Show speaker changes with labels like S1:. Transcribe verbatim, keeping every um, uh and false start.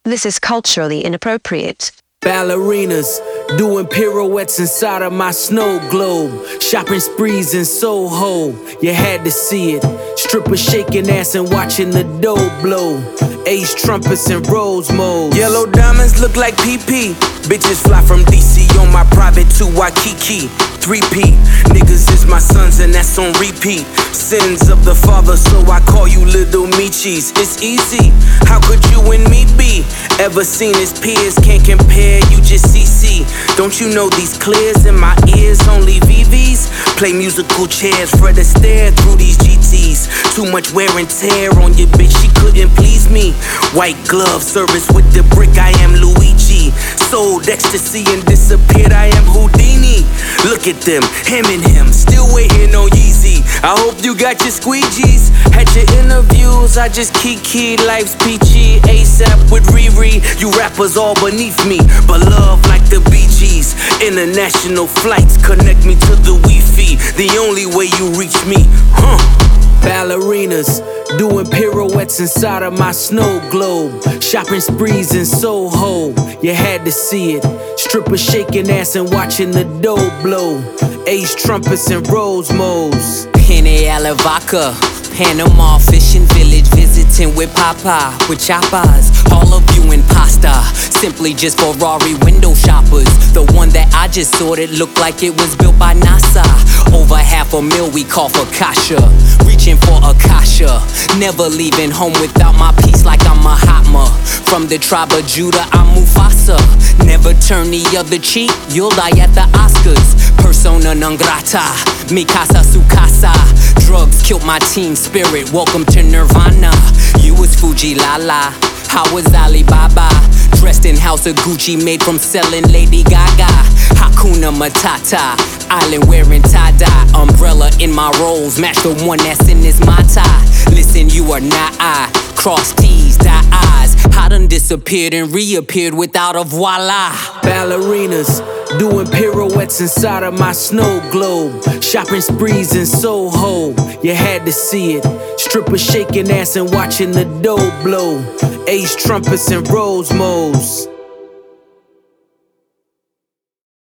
S1: This is culturally inappropriate.
S2: Ballerinas doing pirouettes inside of my snow globe. Shopping sprees in Soho, you had to see it. Strippers shaking ass and watching the dough blow. Ace trumpets and rose modes. Yellow diamonds look like P P. Bitches fly from D C on my private to Waikiki. three P, niggas is my sons and that's on repeat. Sins of the father, so I call you little Michis. It's easy, how could you and me be? Ever seen his peers, can't compare, you just C C. Don't you know these clears in my ears, only V Vs? Play musical chairs, Fred Astaire through these G Ts. Too much wear and tear on your bitch, she couldn't please me. White glove service with the brick, I am Luigi. Sold ecstasy and disappeared, I am Houdini. Look at them, him and him, still waiting on Yeezy. I hope you got your squeegees. Had your interviews, I just kiki. Life's peachy, ASAP with Riri. You rappers all beneath me, but love like the Bee Gees. International flights connect me to the Wi-Fi. The only way you reach me, huh? Ballerinas doing pirouettes inside of my snow globe. Shopping sprees in Soho, you had to see it. Strippers shaking ass and watching the dough blow. Ace trumpets and rose modes.
S3: Pene Alavaca, Panama fishing village, visiting with Papa, with chapas. All of you in pasta, simply just Ferrari window shoppers. The one that I just sorted looked like it was built by NASA. Over half a mil we call for Kasha, reaching for Akasha. Never leaving home without my piece like I'm Mahatma. From the tribe of Judah, I'm Mufasa. Never turn the other cheek, you'll die at the Oscars. Persona non grata, mi casa su casa. Drugs killed my teen spirit, welcome to Nirvana. You was Fuji Lala, I was Alibaba. Dressed in House of Gucci, made from selling Lady Gaga. Hakuna Matata, island wearing tie-dye. Umbrella in my rolls, match the one that's in this Mata. Listen, you are not I, cross T's, dot I's. I done disappeared and reappeared without a voila.
S2: Ballerinas doing pirouettes inside of my snow globe. Shopping sprees in Soho, you had to see it. Strippers shaking ass and watching the dough blow. Ace trumpets and rose modes.